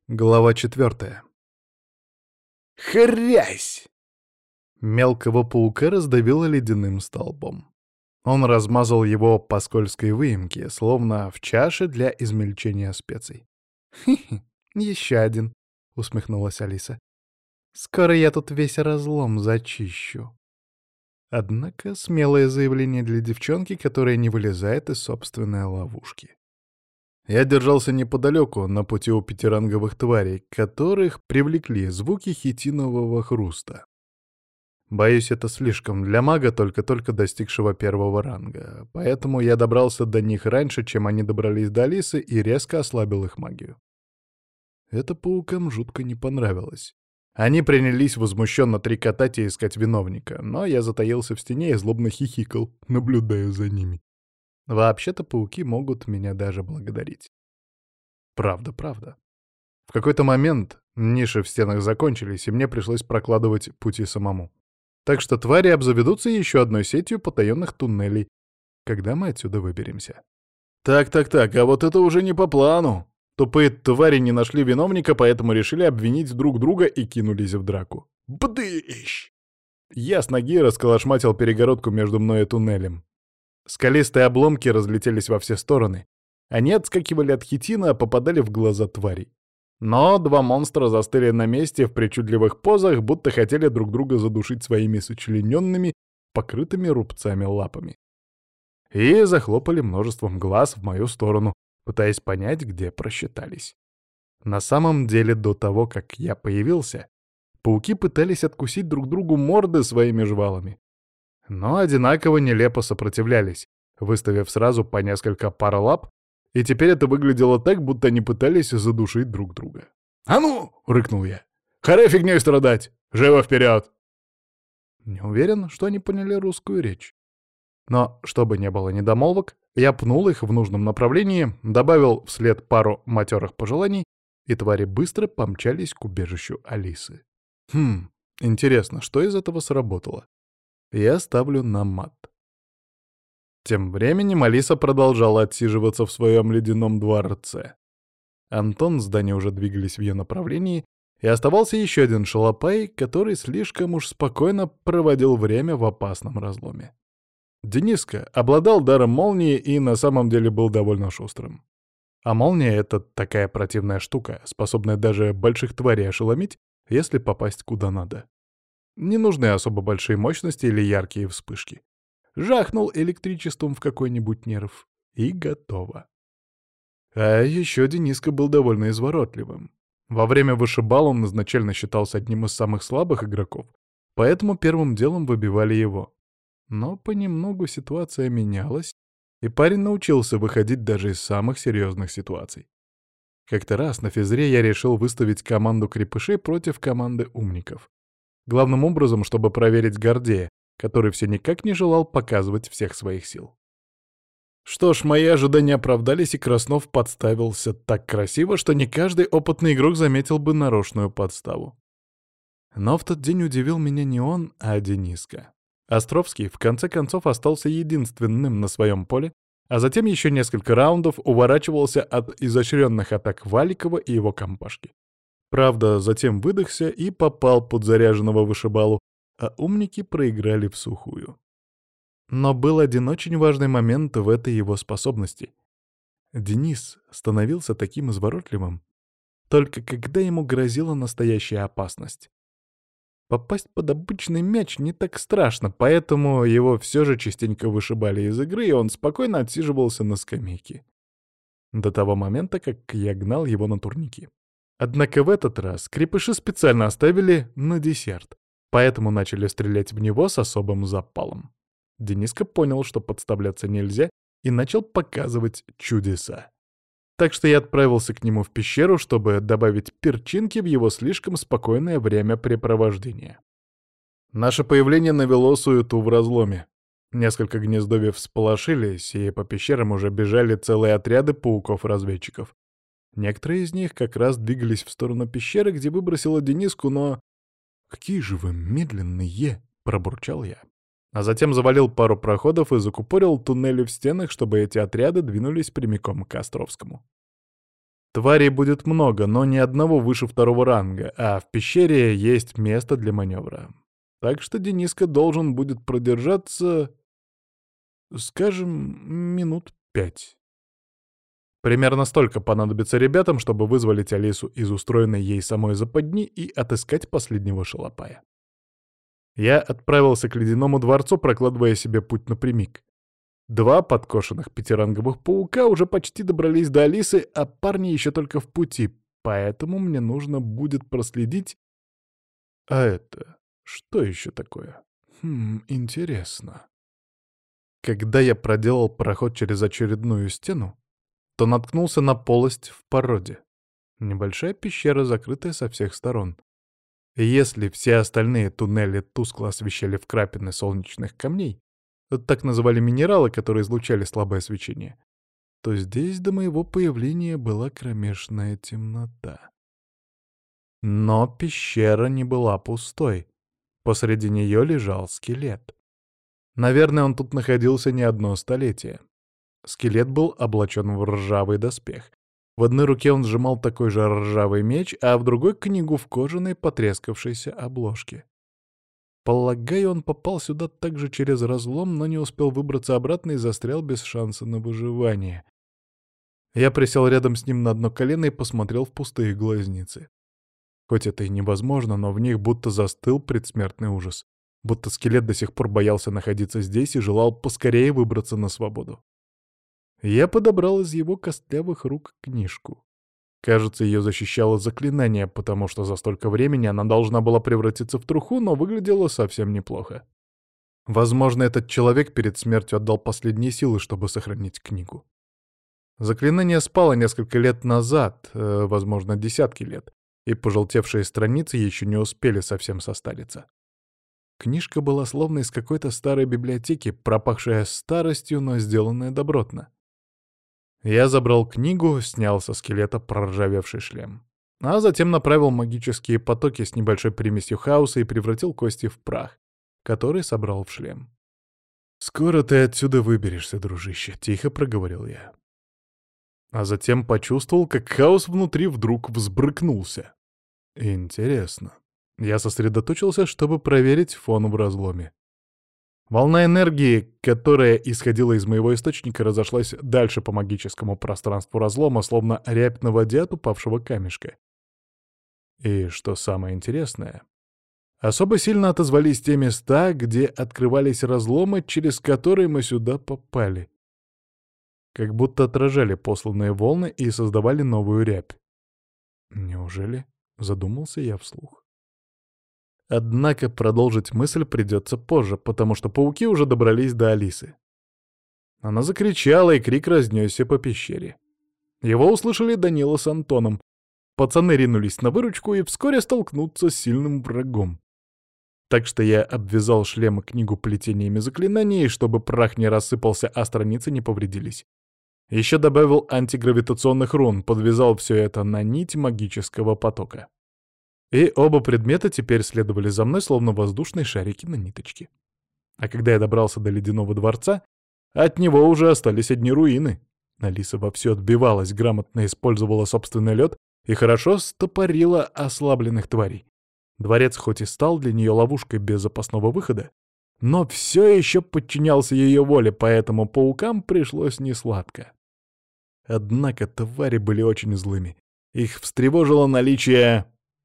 Глава 4. Хрясь! Мелкого паука раздавило ледяным столбом. Он размазал его по скользкой выемке, словно в чаше для измельчения специй. «Хе-хе, еще один», — усмехнулась Алиса. «Скоро я тут весь разлом зачищу». Однако смелое заявление для девчонки, которая не вылезает из собственной ловушки. Я держался неподалеку, на пути у пятиранговых тварей, которых привлекли звуки хитинового хруста. Боюсь, это слишком для мага, только-только достигшего первого ранга, поэтому я добрался до них раньше, чем они добрались до Алисы, и резко ослабил их магию. Это паукам жутко не понравилось. Они принялись возмущенно трекотать и искать виновника, но я затаился в стене и злобно хихикал, наблюдая за ними. Вообще-то пауки могут меня даже благодарить. Правда, правда. В какой-то момент ниши в стенах закончились, и мне пришлось прокладывать пути самому. Так что твари обзаведутся еще одной сетью потаенных туннелей, когда мы отсюда выберемся. Так, а вот это уже не по плану. Тупые твари не нашли виновника, поэтому решили обвинить друг друга и кинулись в драку. Бдыщ! Я с ноги расколошматил перегородку между мной и туннелем. Скалистые обломки разлетелись во все стороны. Они отскакивали от хитина, а попадали в глаза тварей. Но два монстра застыли на месте в причудливых позах, будто хотели друг друга задушить своими сочлененными, покрытыми рубцами лапами. И захлопали множеством глаз в мою сторону, пытаясь понять, где просчитались. На самом деле, до того, как я появился, пауки пытались откусить друг другу морды своими жвалами. Но одинаково нелепо сопротивлялись, выставив сразу по несколько пар лап, и теперь это выглядело так, будто они пытались задушить друг друга. «А ну!» — рыкнул я. «Харе фигней страдать! Живо вперед!» Не уверен, что они поняли русскую речь. Но, чтобы не было недомолвок, я пнул их в нужном направлении, добавил вслед пару матерых пожеланий, и твари быстро помчались к убежищу Алисы. Интересно, что из этого сработало? Я ставлю на мат. Тем временем Алиса продолжала отсиживаться в своем ледяном дворце. Антон с Даней уже двигались в ее направлении, и оставался еще один шалопай, который слишком уж спокойно проводил время в опасном разломе. Дениска обладал даром молнии и на самом деле был довольно шустрым. А молния — это такая противная штука, способная даже больших тварей ошеломить, если попасть куда надо. Не нужны особо большие мощности или яркие вспышки. Жахнул электричеством в какой-нибудь нерв, и готово. А еще Дениска был довольно изворотливым. Во время вышибал он изначально считался одним из самых слабых игроков, поэтому первым делом выбивали его. Но понемногу ситуация менялась, и парень научился выходить даже из самых серьезных ситуаций. Как-то раз на физре я решил выставить команду крепышей против команды умников. Главным образом, чтобы проверить Гордея, который все никак не желал показывать всех своих сил. Что ж, мои ожидания оправдались, и Краснов подставился так красиво, что не каждый опытный игрок заметил бы нарочную подставу. Но в тот день удивил меня не он, а Дениска. Островский в конце концов остался единственным на своем поле, а затем еще несколько раундов уворачивался от изощренных атак Валикова и его компашки. Правда, затем выдохся и попал под заряженного вышибалу, а умники проиграли всухую. Но был один очень важный момент в этой его способности. Денис становился таким изворотливым, только когда ему грозила настоящая опасность. Попасть под обычный мяч не так страшно, поэтому его все же частенько вышибали из игры, и он спокойно отсиживался на скамейке. До того момента, как я гнал его на турники. Однако в этот раз крепыши специально оставили на десерт, поэтому начали стрелять в него с особым запалом. Дениска понял, что подставляться нельзя, и начал показывать чудеса. Так что я отправился к нему в пещеру, чтобы добавить перчинки в его слишком спокойное времяпрепровождение. Наше появление навело суету в разломе. Несколько гнездовьев всполошились, и по пещерам уже бежали целые отряды пауков-разведчиков. Некоторые из них как раз двигались в сторону пещеры, где выбросила Дениску, но... «Какие же вы медленные!» — пробурчал я. А затем завалил пару проходов и закупорил туннели в стенах, чтобы эти отряды двинулись прямиком к Островскому. Тварей будет много, но ни одного выше второго ранга, а в пещере есть место для маневра. Так что Дениска должен будет продержаться, скажем, минут 5. Примерно столько понадобится ребятам, чтобы вызволить Алису из устроенной ей самой западни и отыскать последнего шалопая. Я отправился к Ледяному дворцу, прокладывая себе путь напрямик. 2 подкошенных пятиранговых паука уже почти добрались до Алисы, а парни еще только в пути, поэтому мне нужно будет проследить... А это... Что еще такое? Интересно. Когда я проделал проход через очередную стену, то наткнулся на полость в породе. Небольшая пещера, закрытая со всех сторон. И если все остальные туннели тускло освещали вкрапины солнечных камней, так называли минералы, которые излучали слабое свечение, то здесь до моего появления была кромешная темнота. Но пещера не была пустой. Посреди нее лежал скелет. Наверное, он тут находился не одно столетие. Скелет был облачен в ржавый доспех. В одной руке он сжимал такой же ржавый меч, а в другой — книгу в кожаной потрескавшейся обложке. Полагаю, он попал сюда также через разлом, но не успел выбраться обратно и застрял без шанса на выживание. Я присел рядом с ним на одно колено и посмотрел в пустые глазницы. Хоть это и невозможно, но в них будто застыл предсмертный ужас. Будто скелет до сих пор боялся находиться здесь и желал поскорее выбраться на свободу. Я подобрал из его костлявых рук книжку. Кажется, ее защищало заклинание, потому что за столько времени она должна была превратиться в труху, но выглядела совсем неплохо. Возможно, этот человек перед смертью отдал последние силы, чтобы сохранить книгу. Заклинание спало несколько лет назад, возможно, десятки лет, и пожелтевшие страницы еще не успели совсем состариться. Книжка была словно из какой-то старой библиотеки, пропахшая старостью, но сделанная добротно. Я забрал книгу, снял со скелета проржавевший шлем. А затем направил магические потоки с небольшой примесью хаоса и превратил кости в прах, который собрал в шлем. «Скоро ты отсюда выберешься, дружище», — тихо проговорил я. А затем почувствовал, как хаос внутри вдруг взбрыкнулся. Интересно. Я сосредоточился, чтобы проверить фон в разломе. Волна энергии, которая исходила из моего источника, разошлась дальше по магическому пространству разлома, словно рябь на воде от упавшего камешка. И что самое интересное, особо сильно отозвались те места, где открывались разломы, через которые мы сюда попали. Как будто отражали посланные волны и создавали новую рябь. Неужели? Задумался я вслух. Однако продолжить мысль придется позже, потому что пауки уже добрались до Алисы. Она закричала, и крик разнесся по пещере. Его услышали Данила с Антоном. Пацаны ринулись на выручку и вскоре столкнутся с сильным врагом. Так что я обвязал шлем и книгу плетениями заклинаний, чтобы прах не рассыпался, а страницы не повредились. Еще добавил антигравитационных рун, подвязал все это на нить магического потока. И оба предмета теперь следовали за мной, словно воздушные шарики на ниточке. А когда я добрался до Ледяного дворца, от него уже остались одни руины. Алиса вовсю отбивалась, грамотно использовала собственный лед и хорошо стопорила ослабленных тварей. Дворец хоть и стал для нее ловушкой без запасного выхода, но все еще подчинялся ее воле, поэтому паукам пришлось несладко. Однако твари были очень злыми. Их встревожило наличие...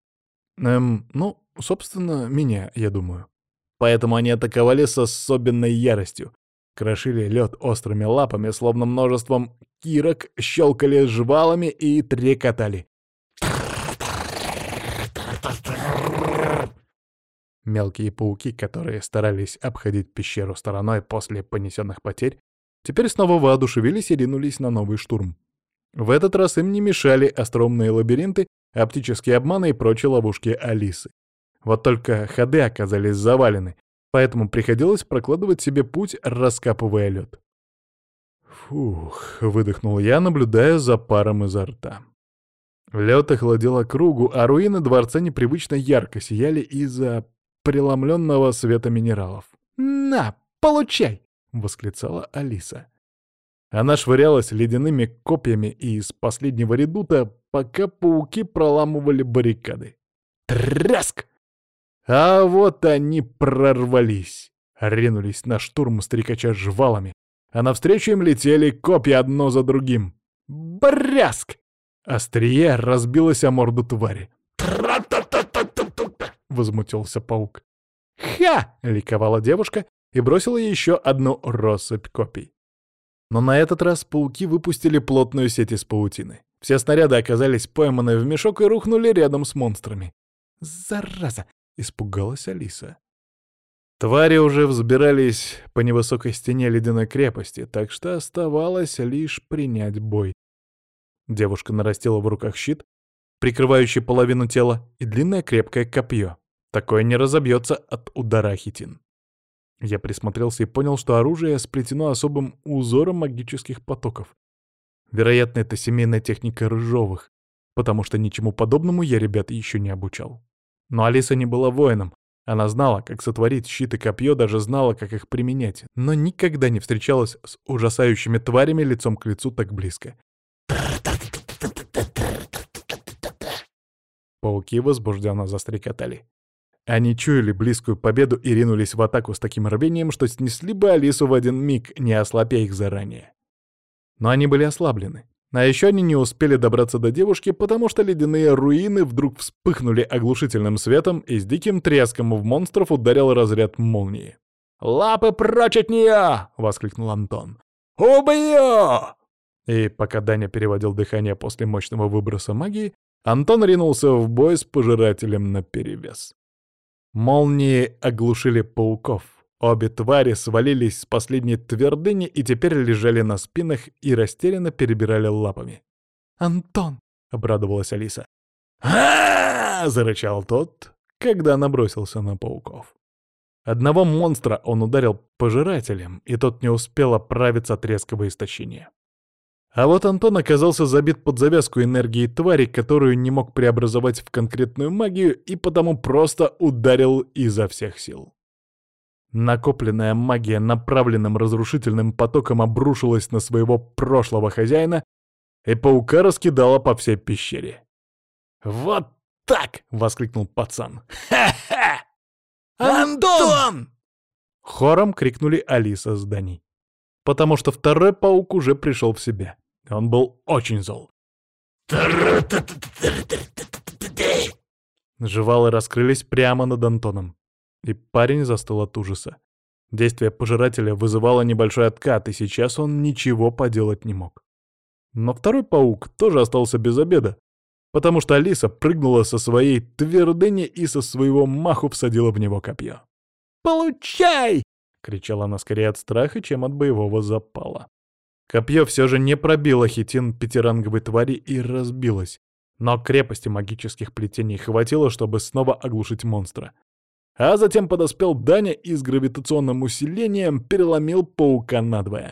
собственно, меня, я думаю. Поэтому они атаковали с особенной яростью. Крошили лед острыми лапами, словно множеством кирок, щелкали жвалами и трекотали. Мелкие пауки, которые старались обходить пещеру стороной после понесенных потерь, теперь снова воодушевились и ринулись на новый штурм. В этот раз им не мешали остроумные лабиринты, оптические обманы и прочие ловушки Алисы. Вот только ходы оказались завалены, поэтому приходилось прокладывать себе путь, раскапывая лед. «Фух», — выдохнул я, наблюдая за паром изо рта. Лед охладил округу, а руины дворца непривычно ярко сияли из-за преломленного света минералов. «На, получай!» — восклицала Алиса. Она швырялась ледяными копьями, и из последнего редута пока пауки проламывали баррикады. Тряск! А вот они прорвались. Ринулись на штурм, стрекача жвалами, а навстречу им летели копья одно за другим. Бряск! Острие разбилось о морду твари. Возмутился паук. «Ха!» — ликовала девушка и бросила еще одну россыпь копий. Но на этот раз пауки выпустили плотную сеть из паутины. Все снаряды оказались пойманы в мешок и рухнули рядом с монстрами. «Зараза!» — испугалась Алиса. Твари уже взбирались по невысокой стене ледяной крепости, так что оставалось лишь принять бой. Девушка нарастила в руках щит, прикрывающий половину тела, и длинное крепкое копье. Такое не разобьется от удара хитин. Я присмотрелся и понял, что оружие сплетено особым узором магических потоков. Вероятно, это семейная техника Рыжовых, потому что ничему подобному я ребят еще не обучал. Но Алиса не была воином. Она знала, как сотворить щит и копье, даже знала, как их применять, но никогда не встречалась с ужасающими тварями лицом к лицу так близко. Пауки возбужденно застрекотали. Они чуяли близкую победу и ринулись в атаку с таким рвением, что снесли бы Алису в один миг, не ослабя их заранее. Но они были ослаблены. А еще они не успели добраться до девушки, потому что ледяные руины вдруг вспыхнули оглушительным светом, и с диким треском в монстров ударил разряд молнии. «Лапы прочь от нее!» — воскликнул Антон. «Убью!» И пока Даня переводил дыхание после мощного выброса магии, Антон ринулся в бой с пожирателем наперевес. Молнии оглушили пауков. Обе твари свалились с последней твердыни и теперь лежали на спинах и растерянно перебирали лапами. «Антон!» — обрадовалась Алиса. «А-а-а!» — зарычал тот, когда набросился на пауков. Одного монстра он ударил пожирателем, и тот не успел оправиться от резкого истощения. А вот Антон оказался забит под завязку энергией твари, которую не мог преобразовать в конкретную магию, и потому просто ударил изо всех сил. Накопленная магия направленным разрушительным потоком обрушилась на своего прошлого хозяина, и паука раскидала по всей пещере. «Вот так!» — воскликнул пацан. «Ха-ха! Антон!» Хором крикнули Алиса с Даней. Потому что второй паук уже пришел в себя. Он был очень зол. Жвалы раскрылись прямо над Антоном. И парень застыл от ужаса. Действие пожирателя вызывало небольшой откат, и сейчас он ничего поделать не мог. Но второй паук тоже остался без обеда, потому что Алиса прыгнула со своей твердыни и со своего маху всадила в него копье. «Получай!» — кричала она скорее от страха, чем от боевого запала. Копье все же не пробило хитин пятиранговой твари и разбилось, но крепости магических плетений хватило, чтобы снова оглушить монстра. А затем подоспел Даня и с гравитационным усилением переломил паука надвое.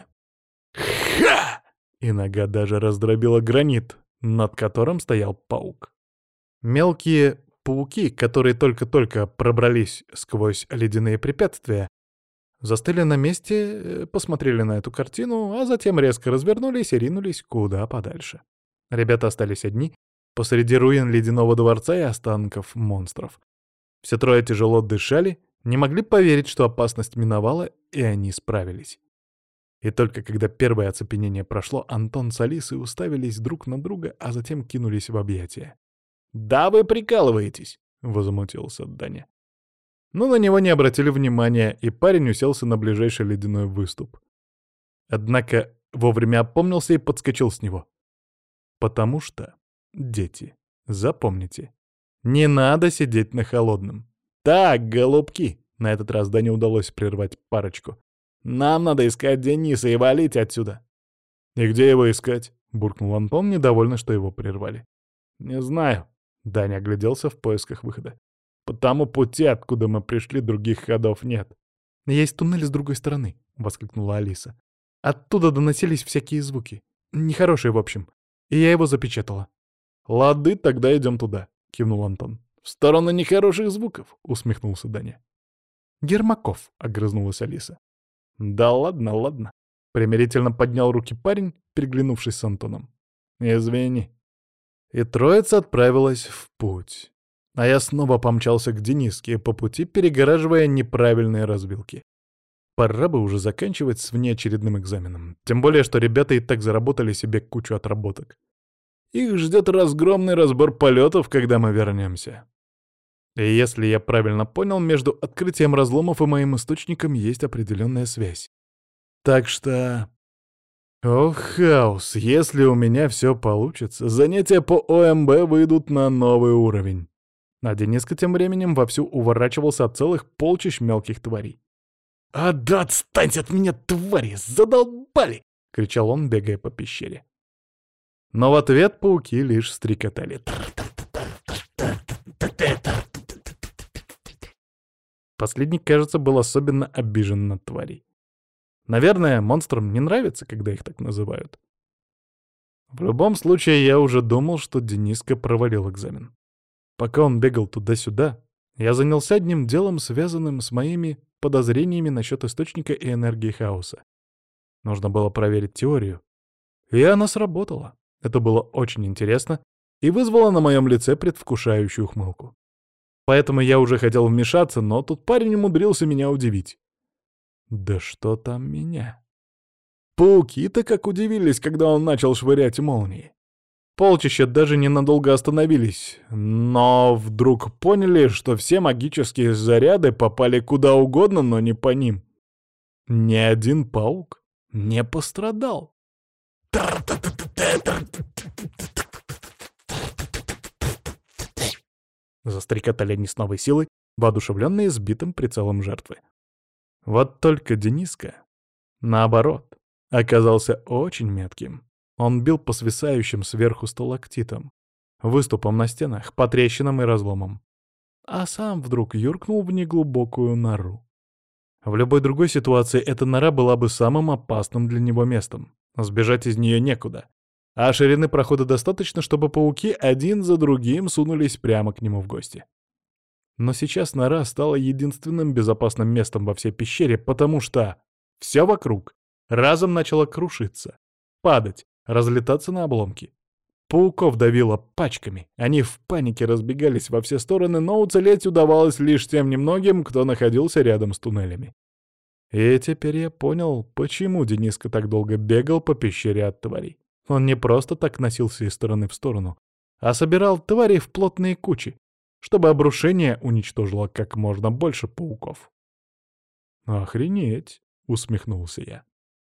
Ха! И нога даже раздробила гранит, над которым стоял паук. Мелкие пауки, которые только-только пробрались сквозь ледяные препятствия, застыли на месте, посмотрели на эту картину, а затем резко развернулись и ринулись куда подальше. Ребята остались одни посреди руин ледяного дворца и останков монстров. Все трое тяжело дышали, не могли поверить, что опасность миновала, и они справились. И только когда первое оцепенение прошло, Антон с Алисой уставились друг на друга, а затем кинулись в объятия. «Да вы прикалываетесь!» — возмутился Даня. Но на него не обратили внимания, и парень уселся на ближайший ледяной выступ. Однако вовремя опомнился и подскочил с него. Потому что, дети, запомните, не надо сидеть на холодном. Так, голубки, на этот раз Дане удалось прервать парочку. Нам надо искать Дениса и валить отсюда. И где его искать? Буркнул Антон, недовольный, что его прервали. Не знаю. Даня огляделся в поисках выхода. По тому пути, откуда мы пришли, других ходов нет. «Есть туннель с другой стороны», — воскликнула Алиса. «Оттуда доносились всякие звуки. Нехорошие, в общем. И я его запечатала». «Лады, тогда идем туда», — кивнул Антон. «В сторону нехороших звуков», — усмехнулся Даня. «Ермаков», — огрызнулась Алиса. «Да ладно, ладно», — примирительно поднял руки парень, переглянувшись с Антоном. «Извини». И троица отправилась в путь. А я снова помчался к Дениске, по пути перегораживая неправильные развилки. Пора бы уже заканчивать с внеочередным экзаменом. Тем более, что ребята и так заработали себе кучу отработок. Их ждет разгромный разбор полетов, когда мы вернемся. И если я правильно понял, между открытием разломов и моим источником есть определенная связь. Так что... Ох, Хаус, если у меня все получится, занятия по ОМБ выйдут на новый уровень. А Дениска тем временем вовсю уворачивался от целых полчищ мелких тварей. «А да отстаньте от меня, твари! Задолбали!» — кричал он, бегая по пещере. Но в ответ пауки лишь стрекотали. Последний, кажется, был особенно обижен на тварей. Наверное, монстрам не нравится, когда их так называют. В любом случае, я уже думал, что Дениска провалил экзамен. Пока он бегал туда-сюда, я занялся одним делом, связанным с моими подозрениями насчет источника и энергии хаоса. Нужно было проверить теорию. И она сработала. Это было очень интересно и вызвало на моем лице предвкушающую ухмылку. Поэтому я уже хотел вмешаться, но тут парень умудрился меня удивить. Да что там меня? Пауки-то как удивились, когда он начал швырять молнии. Полчища даже ненадолго остановились, но вдруг поняли, что все магические заряды попали куда угодно, но не по ним. Ни один паук не пострадал. Застрекотали они с новой силой, воодушевленные сбитым прицелом жертвы. Вот только Дениска, наоборот, оказался очень метким. Он бил по свисающим сверху сталактитам, выступам на стенах, по трещинам и разломам. А сам вдруг юркнул в неглубокую нору. В любой другой ситуации эта нора была бы самым опасным для него местом. Сбежать из нее некуда. А ширины прохода достаточно, чтобы пауки один за другим сунулись прямо к нему в гости. Но сейчас нора стала единственным безопасным местом во всей пещере, потому что все вокруг разом начало крушиться, падать, разлетаться на обломки. Пауков давило пачками, они в панике разбегались во все стороны, но уцелеть удавалось лишь тем немногим, кто находился рядом с туннелями. И теперь я понял, почему Дениска так долго бегал по пещере от тварей. Он не просто так носился из стороны в сторону, а собирал тварей в плотные кучи, чтобы обрушение уничтожило как можно больше пауков. «Охренеть!» — усмехнулся я.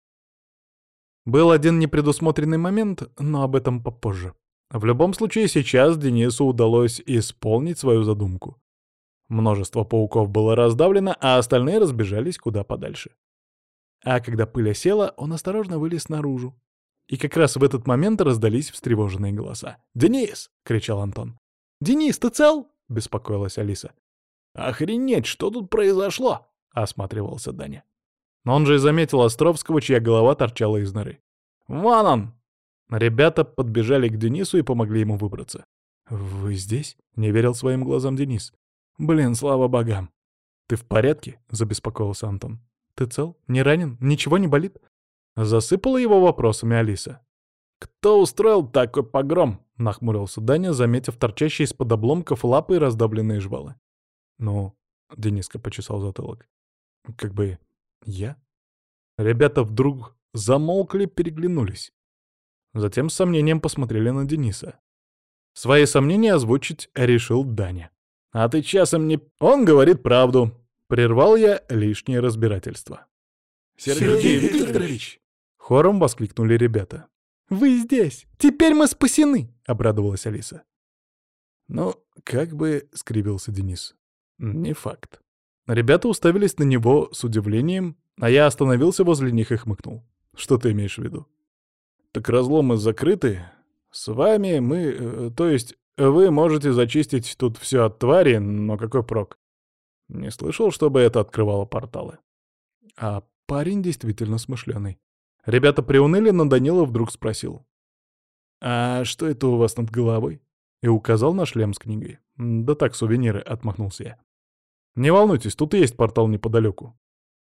Был один непредусмотренный момент, но об этом попозже. В любом случае, сейчас Денису удалось исполнить свою задумку. Множество пауков было раздавлено, а остальные разбежались куда подальше. А когда пыль осела, он осторожно вылез наружу. И как раз в этот момент раздались встревоженные голоса. «Денис!» — кричал Антон. «Денис, ты цел?» — беспокоилась Алиса. «Охренеть, что тут произошло?» — осматривался Даня. Но он же и заметил Островского, чья голова торчала из норы. «Вон он!» Ребята подбежали к Денису и помогли ему выбраться. «Вы здесь?» — не верил своим глазам Денис. «Блин, слава богам!» «Ты в порядке?» — забеспокоился Антон. «Ты цел? Не ранен? Ничего не болит?» Засыпала его вопросами Алиса. «Кто устроил такой погром?» — нахмурился Даня, заметив торчащие из-под обломков лапы и раздавленные жвалы. «Ну...» — Дениска почесал затылок. «Как бы... я?» Ребята вдруг замолкли, переглянулись. Затем с сомнением посмотрели на Дениса. Свои сомнения озвучить решил Даня. «А ты часом не...» «Он говорит правду!» Прервал я лишнее разбирательство. «Сергей Викторович!» Хором воскликнули ребята. «Вы здесь! Теперь мы спасены!» — обрадовалась Алиса. «Ну, как бы...» — скривился Денис. «Не факт». Ребята уставились на него с удивлением, а я остановился возле них и хмыкнул. «Что ты имеешь в виду?» «Так разломы закрыты. С вами мы... то есть вы можете зачистить тут все от твари, но какой прок? Не слышал, чтобы это открывало порталы». А парень действительно смышленый. Ребята приуныли, но Данила вдруг спросил. «А что это у вас над головой?» И указал на шлем с книгой. «Да так, сувениры», — отмахнулся я. «Не волнуйтесь, тут есть портал неподалеку».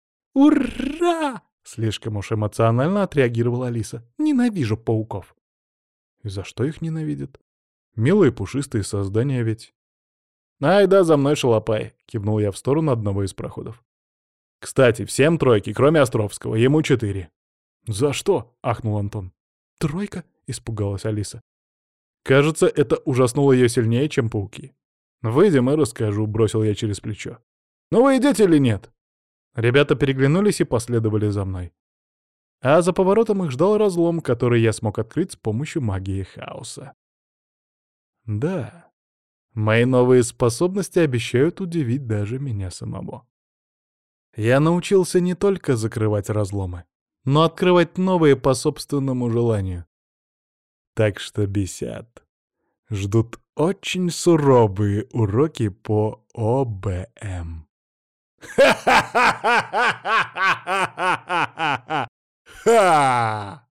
«Ура!» — слишком уж эмоционально отреагировала Алиса. «Ненавижу пауков». «И за что их ненавидит?» Милые пушистые создания ведь. «Ай да, за мной шалопай», — кивнул я в сторону одного из проходов. «Кстати, всем тройки, кроме Островского, ему 4». «За что?» — ахнул Антон. «Тройка?» — испугалась Алиса. Кажется, это ужаснуло ее сильнее, чем пауки. «Выйдем и расскажу», — бросил я через плечо. «Ну вы идете или нет?» Ребята переглянулись и последовали за мной. А за поворотом их ждал разлом, который я смог открыть с помощью магии хаоса. Да, мои новые способности обещают удивить даже меня самого. Я научился не только закрывать разломы, но открывать новые по собственному желанию. Так что бесят. Ждут очень суровые уроки по ОБМ. Ха!